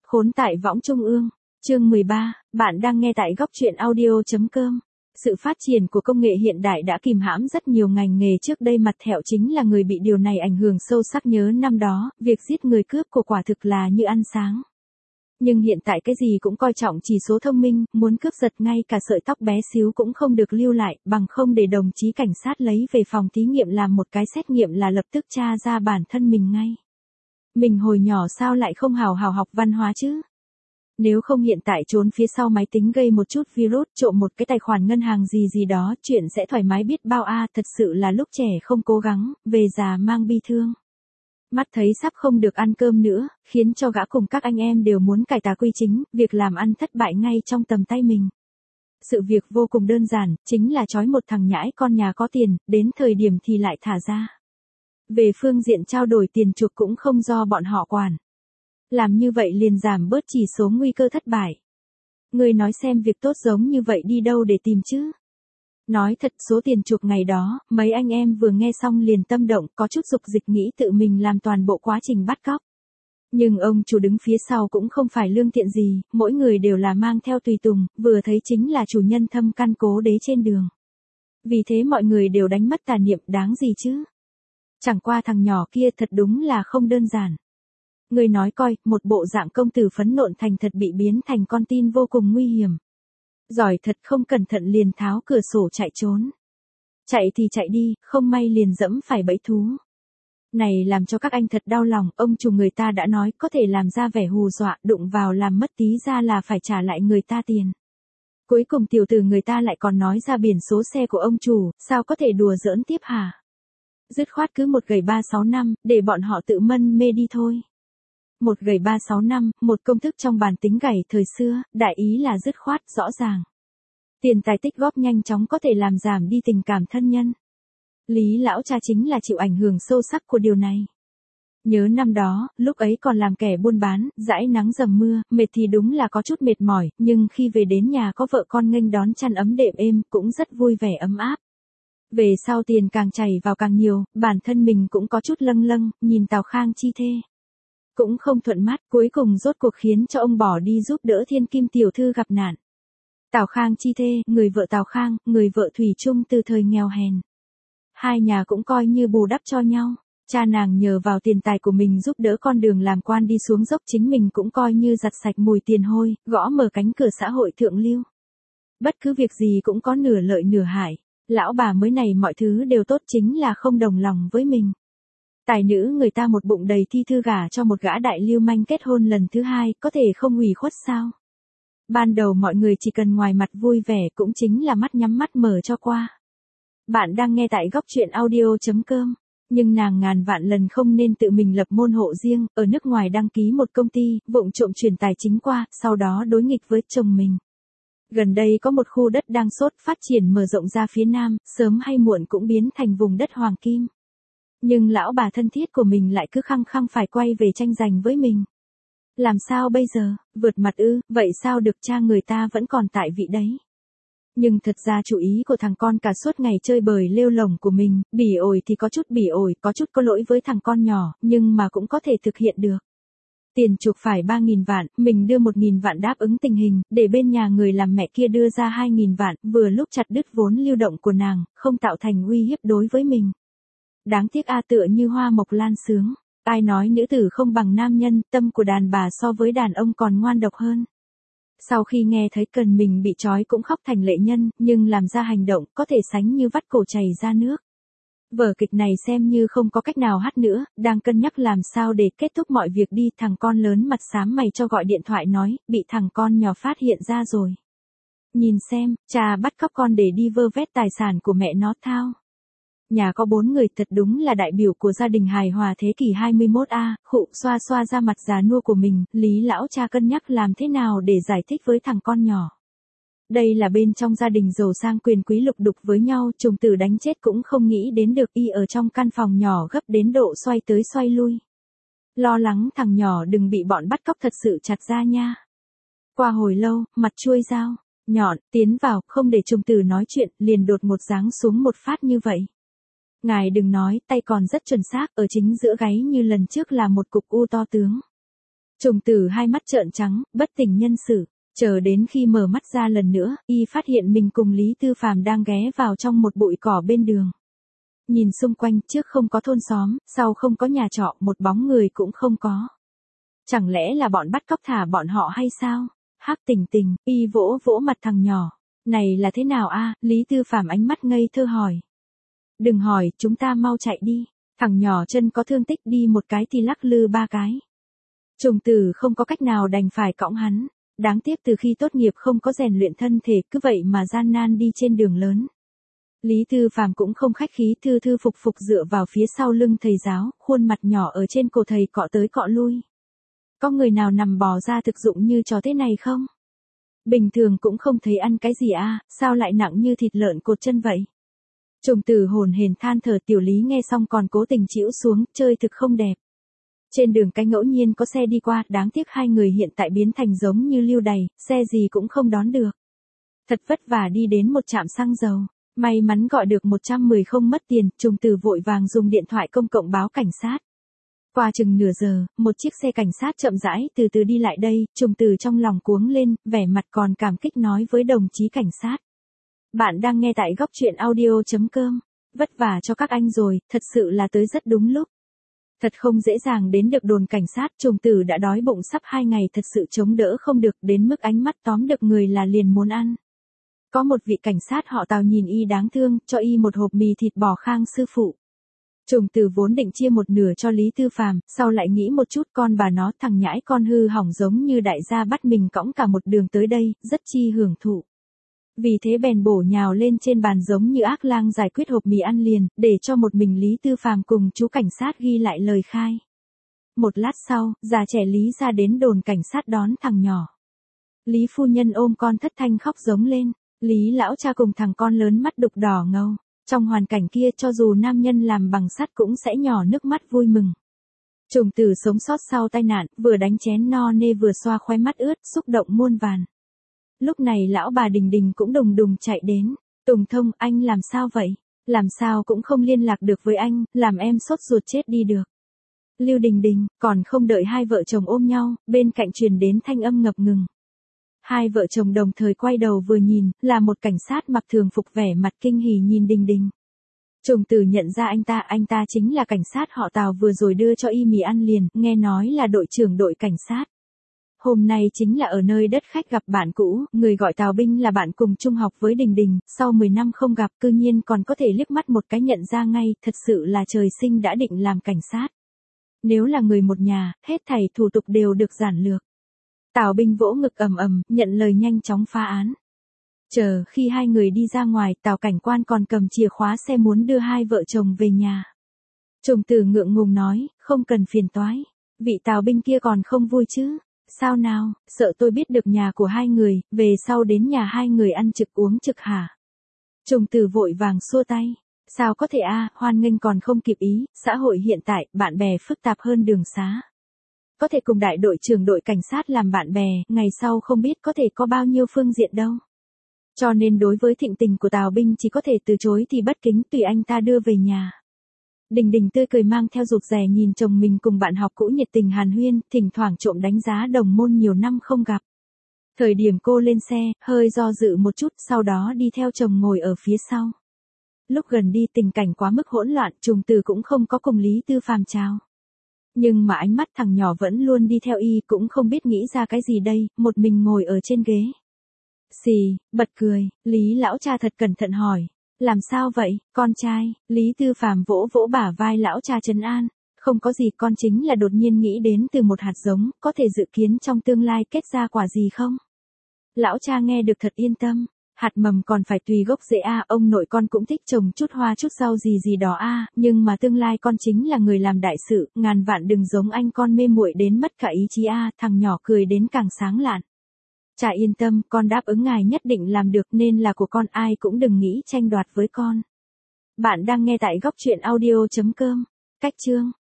Khốn tại võng trung ương. Chương 13, bạn đang nghe tại góc truyện audio.com. Sự phát triển của công nghệ hiện đại đã kìm hãm rất nhiều ngành nghề trước đây, mặt thẹo chính là người bị điều này ảnh hưởng sâu sắc. Nhớ năm đó, việc giết người cướp của quả thực là như ăn sáng. Nhưng hiện tại cái gì cũng coi trọng chỉ số thông minh, muốn cướp giật ngay cả sợi tóc bé xíu cũng không được lưu lại, bằng không để đồng chí cảnh sát lấy về phòng thí nghiệm làm một cái xét nghiệm là lập tức tra ra bản thân mình ngay. Mình hồi nhỏ sao lại không hào hào học văn hóa chứ? Nếu không hiện tại trốn phía sau máy tính gây một chút virus, trộm một cái tài khoản ngân hàng gì gì đó, chuyện sẽ thoải mái biết bao a. Thật sự là lúc trẻ không cố gắng, về già mang bi thương. Mắt thấy sắp không được ăn cơm nữa, khiến cho gã cùng các anh em đều muốn cải tà quy chính, việc làm ăn thất bại ngay trong tầm tay mình. Sự việc vô cùng đơn giản, chính là trói một thằng nhãi con nhà có tiền, đến thời điểm thì lại thả ra. Về phương diện trao đổi tiền chuộc cũng không do bọn họ quản. Làm như vậy liền giảm bớt chỉ số nguy cơ thất bại. Người nói xem, việc tốt giống như vậy đi đâu để tìm chứ? Nói thật, số tiền chuộc ngày đó, mấy anh em vừa nghe xong liền tâm động, có chút dục dịch nghĩ tự mình làm toàn bộ quá trình bắt cóc. Nhưng ông chủ đứng phía sau cũng không phải lương thiện gì, mỗi người đều là mang theo tùy tùng, vừa thấy chính là chủ nhân thâm căn cố đế trên đường. Vì thế mọi người đều đánh mất tà niệm, đáng gì chứ? Chẳng qua thằng nhỏ kia thật đúng là không đơn giản. Người nói coi, một bộ dạng công tử phấn nộn thành thật bị biến thành con tin vô cùng nguy hiểm. Giỏi thật, không cẩn thận liền tháo cửa sổ chạy trốn. Chạy thì chạy đi, không may liền dẫm phải bẫy thú. Này làm cho các anh thật đau lòng, ông chủ người ta đã nói có thể làm ra vẻ hù dọa, đụng vào làm mất tí ra là phải trả lại người ta tiền. Cuối cùng tiểu tử người ta lại còn nói ra biển số xe của ông chủ, sao có thể đùa giỡn tiếp hả? Dứt khoát cứ 1-3-6-5, để bọn họ tự mân mê đi thôi. 1-3-6-5, một công thức trong bàn tính gảy thời xưa, đại ý là dứt khoát, rõ ràng. Tiền tài tích góp nhanh chóng có thể làm giảm đi tình cảm thân nhân. Lý lão cha chính là chịu ảnh hưởng sâu sắc của điều này. Nhớ năm đó, lúc ấy còn làm kẻ buôn bán, dãi nắng dầm mưa, mệt thì đúng là có chút mệt mỏi, nhưng khi về đến nhà có vợ con nghênh đón chăn ấm đệm êm, cũng rất vui vẻ ấm áp. Về sau tiền càng chảy vào càng nhiều, bản thân mình cũng có chút lâng lâng, nhìn Tào Khang chi thê. Cũng không thuận mắt, cuối cùng rốt cuộc khiến cho ông bỏ đi giúp đỡ thiên kim tiểu thư gặp nạn. Tào Khang chi thê, người vợ Tào Khang, người vợ thủy chung từ thời nghèo hèn. Hai nhà cũng coi như bù đắp cho nhau. Cha nàng nhờ vào tiền tài của mình giúp đỡ con đường làm quan đi xuống dốc, chính mình cũng coi như giặt sạch mùi tiền hôi, gõ mở cánh cửa xã hội thượng lưu. Bất cứ việc gì cũng có nửa lợi nửa hại. Lão bà mới này mọi thứ đều tốt, chính là không đồng lòng với mình. Tài nữ người ta một bụng đầy thi thư gả cho một gã đại lưu manh kết hôn lần thứ hai, có thể không ủy khuất sao? Ban đầu mọi người chỉ cần ngoài mặt vui vẻ cũng chính là mắt nhắm mắt mở cho qua. Bạn đang nghe tại góc truyện audio.com. Nhưng nàng ngàn vạn lần không nên tự mình lập môn hộ riêng, ở nước ngoài đăng ký một công ty, vụng trộm chuyển tài chính qua, sau đó đối nghịch với chồng mình. Gần đây có một khu đất đang sốt phát triển mở rộng ra phía nam, sớm hay muộn cũng biến thành vùng đất hoàng kim. Nhưng lão bà thân thiết của mình lại cứ khăng khăng phải quay về tranh giành với mình. Làm sao bây giờ, vượt mặt ư, vậy sao được, cha người ta vẫn còn tại vị đấy. Nhưng thật ra chủ ý của thằng con cả suốt ngày chơi bời lêu lổng của mình, bỉ ổi thì có chút bỉ ổi, có chút có lỗi với thằng con nhỏ, nhưng mà cũng có thể thực hiện được. Tiền chuộc phải 3.000 vạn, mình đưa 1.000 vạn đáp ứng tình hình, để bên nhà người làm mẹ kia đưa ra 2.000 vạn, vừa lúc chặt đứt vốn lưu động của nàng, không tạo thành uy hiếp đối với mình. Đáng tiếc a, tựa như hoa mộc lan sướng. Ai nói nữ tử không bằng nam nhân, tâm của đàn bà so với đàn ông còn ngoan độc hơn. Sau khi nghe thấy cần mình bị trói cũng khóc thành lệ nhân, nhưng làm ra hành động có thể sánh như vắt cổ chảy ra nước. Vở kịch này xem như không có cách nào hát nữa, đang cân nhắc làm sao để kết thúc mọi việc đi, thằng con lớn mặt xám mày cho gọi điện thoại nói, bị thằng con nhỏ phát hiện ra rồi. Nhìn xem, cha bắt cóc con để đi vơ vét tài sản của mẹ nó thao. Nhà có 4 người, thật đúng là đại biểu của gia đình hài hòa thế kỷ 21 a. Khụ, xoa xoa ra mặt già nua của mình, Lý lão cha cân nhắc làm thế nào để giải thích với thằng con nhỏ. Đây là bên trong gia đình giàu sang quyền quý lục đục với nhau, trùng tử đánh chết cũng không nghĩ đến được, y ở trong căn phòng nhỏ gấp đến độ xoay tới xoay lui. Lo lắng thằng nhỏ đừng bị bọn bắt cóc thật sự chặt ra nha. Qua hồi lâu, mặt chuôi dao nhọn tiến vào, không để trùng tử nói chuyện, liền đột một giáng xuống một phát như vậy. Ngài đừng nói, tay còn rất chuẩn xác, ở chính giữa gáy như lần trước là một cục u to tướng. Trùng Tử hai mắt trợn trắng, bất tỉnh nhân sự, chờ đến khi mở mắt ra lần nữa, y phát hiện mình cùng Lý Tư Phàm đang ghé vào trong một bụi cỏ bên đường. Nhìn xung quanh, trước không có thôn xóm, sau không có nhà trọ, một bóng người cũng không có. Chẳng lẽ là bọn bắt cóc thả bọn họ hay sao? Hắc Tình Tình, y vỗ vỗ mặt thằng nhỏ. Này là thế nào a? Lý Tư Phàm ánh mắt ngây thơ hỏi. Đừng hỏi, chúng ta mau chạy đi. Thằng nhỏ chân có thương tích đi một cái thì lắc lư ba cái. Trùng Tử không có cách nào đành phải cõng hắn. Đáng tiếc từ khi tốt nghiệp không có rèn luyện thân thể, cứ vậy mà gian nan đi trên đường lớn. Lý Tư Phàm cũng không khách khí, thư thư phục phục dựa vào phía sau lưng thầy giáo, khuôn mặt nhỏ ở trên cổ thầy cọ tới cọ lui. Có người nào nằm bò ra thực dụng như trò thế này không? Bình thường cũng không thấy ăn cái gì a, sao lại nặng như thịt lợn cột chân vậy? Trùng Tử hồn hển than thở, Tiểu Lý nghe xong còn cố tình chĩu xuống, chơi thực không đẹp. Trên đường cái ngẫu nhiên có xe đi qua, đáng tiếc hai người hiện tại biến thành giống như lưu đày, xe gì cũng không đón được. Thật vất vả đi đến một trạm xăng dầu, may mắn gọi được 110 không mất tiền, Trùng Tử vội vàng dùng điện thoại công cộng báo cảnh sát. Qua chừng nửa giờ, một chiếc xe cảnh sát chậm rãi từ từ đi lại đây, Trùng Tử trong lòng cuống lên, vẻ mặt còn cảm kích nói với đồng chí cảnh sát. Bạn đang nghe tại góc truyện audio.com. Vất vả cho các anh rồi, thật sự là tới rất đúng lúc. Thật không dễ dàng đến được đồn cảnh sát, Trùng Tử đã đói bụng sắp 2 ngày, thật sự chống đỡ không được, đến mức ánh mắt tóm được người là liền muốn ăn. Có một vị cảnh sát họ Tào nhìn y đáng thương, cho y một hộp mì thịt bò Khang sư phụ. Trùng Tử vốn định chia một nửa cho Lý Tư Phàm, sau lại nghĩ một chút, con bà nó thằng nhãi con hư hỏng giống như đại gia bắt mình cõng cả một đường tới đây, rất chi hưởng thụ. Vì thế bèn bổ nhào lên trên bàn giống như ác lang giải quyết hộp mì ăn liền, để cho một mình Lý Tư Phàm cùng chú cảnh sát ghi lại lời khai. Một lát sau, già trẻ Lý ra đến đồn cảnh sát đón thằng nhỏ. Lý phu nhân ôm con thất thanh khóc giống lên, Lý lão cha cùng thằng con lớn mắt đục đỏ ngầu. Trong hoàn cảnh kia cho dù nam nhân làm bằng sắt cũng sẽ nhỏ nước mắt vui mừng. Trùng Tử sống sót sau tai nạn, vừa đánh chén no nê vừa xoa khóe mắt ướt, xúc động muôn vàn. Lúc này lão bà Đình Đình cũng đùng đùng chạy đến. Tùng Thông, anh làm sao vậy? Làm sao cũng không liên lạc được với anh, làm em sốt ruột chết đi được. Lưu Đình Đình, còn không đợi hai vợ chồng ôm nhau, bên cạnh truyền đến thanh âm ngập ngừng. Hai vợ chồng đồng thời quay đầu vừa nhìn, là một cảnh sát mặc thường phục vẻ mặt kinh hỉ nhìn Đình Đình. Trùng Tử nhận ra anh ta chính là cảnh sát họ Tào vừa rồi đưa cho y mì ăn liền, nghe nói là đội trưởng đội cảnh sát. Hôm nay chính là ở nơi đất khách gặp bạn cũ, người gọi Tào Binh là bạn cùng trung học với Đình Đình, sau 10 năm không gặp cư nhiên còn có thể liếc mắt một cái nhận ra ngay, thật sự là trời sinh đã định làm cảnh sát. Nếu là người một nhà, hết thảy thủ tục đều được giản lược. Tào Binh vỗ ngực ầm ầm, nhận lời nhanh chóng phá án. Chờ khi hai người đi ra ngoài, Tào cảnh quan còn cầm chìa khóa xe muốn đưa hai vợ chồng về nhà. Trùng Tử ngượng ngùng nói, không cần phiền toái. Vị Tào Binh kia còn không vui chứ? Sao nào, sợ tôi biết được nhà của hai người, về sau đến nhà hai người ăn trực uống trực hả? Trùng Tử vội vàng xua tay. Sao có thể hoan nghênh còn không kịp ý, xã hội hiện tại, bạn bè phức tạp hơn đường xá. Có thể cùng đại đội trưởng đội cảnh sát làm bạn bè, ngày sau không biết có thể có bao nhiêu phương diện đâu. Cho nên đối với thịnh tình của Tào Binh chỉ có thể từ chối thì bất kính, tùy anh ta đưa về nhà. Đình Đình tươi cười mang theo rụt rè nhìn chồng mình cùng bạn học cũ nhiệt tình hàn huyên, thỉnh thoảng trộm đánh giá đồng môn nhiều năm không gặp. Thời điểm cô lên xe, hơi do dự một chút, sau đó đi theo chồng ngồi ở phía sau. Lúc gần đi tình cảnh quá mức hỗn loạn, Trùng Tử cũng không có cùng Lý Tư Phàm chào. Nhưng mà ánh mắt thằng nhỏ vẫn luôn đi theo y, cũng không biết nghĩ ra cái gì đây, một mình ngồi ở trên ghế. Xì, bật cười, Lý lão cha thật cẩn thận hỏi. Làm sao vậy, con trai? Lý Tư Phàm vỗ vỗ bả vai lão cha trấn an. Không có gì, con chính là đột nhiên nghĩ đến từ một hạt giống, có thể dự kiến trong tương lai kết ra quả gì không? Lão cha nghe được thật yên tâm. Hạt mầm còn phải tùy gốc rễ ông nội con cũng thích trồng chút hoa chút rau gì gì đó nhưng mà tương lai con chính là người làm đại sự, ngàn vạn đừng giống anh con mê muội đến mất cả ý chí thằng nhỏ cười đến càng sáng lạn. Cha yên tâm, con đáp ứng ngài nhất định làm được, nên là của con, ai cũng đừng nghĩ tranh đoạt với con. Bạn đang nghe tại góc truyện audio.com. Cách chương